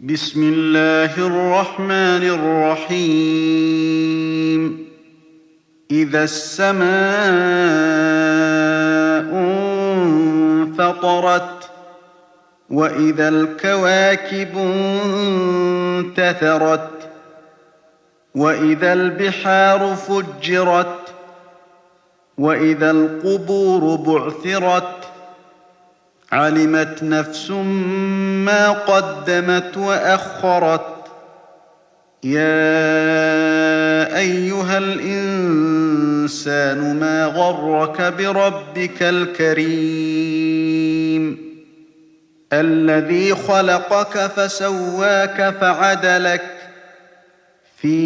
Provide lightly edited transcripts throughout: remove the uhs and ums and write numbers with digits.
بسم الله الرحمن الرحيم. إذا السماء انفطرت وإذا الكواكب انتثرت وإذا البحار فجرت وإذا القبور بعثرت علمت نفس ما قدمت وأخرت يا أيها الإنسان ما غرك بربك الكريم الذي خلقك فسواك فعدلك في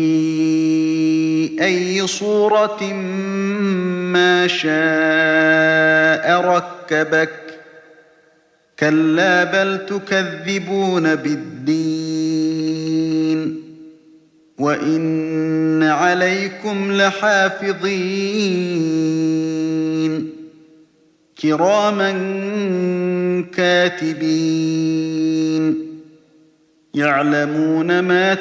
أي صورة ما شاء ركبك كلا بل تكذبون بالدين وإن عليكم لحافظين كراما كاتبين يعلمون ما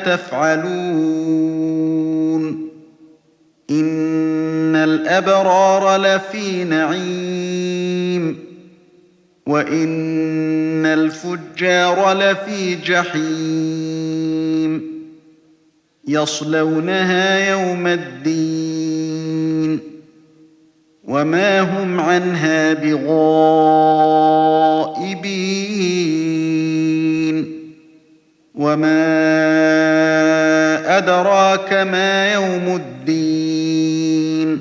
تفعلون إن الأبرار لفي نعيم وإن الفجار لفي جحيم يصلونها يوم الدين وما هم عنها بغائبين وما أدراك ما يوم الدين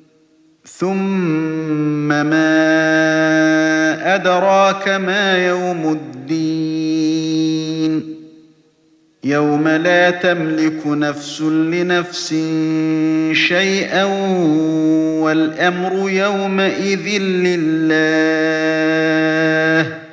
ثم ما أدراك ما يوم الدين يوم لا تملك نفس لنفس شيئا والأمر يومئذ لله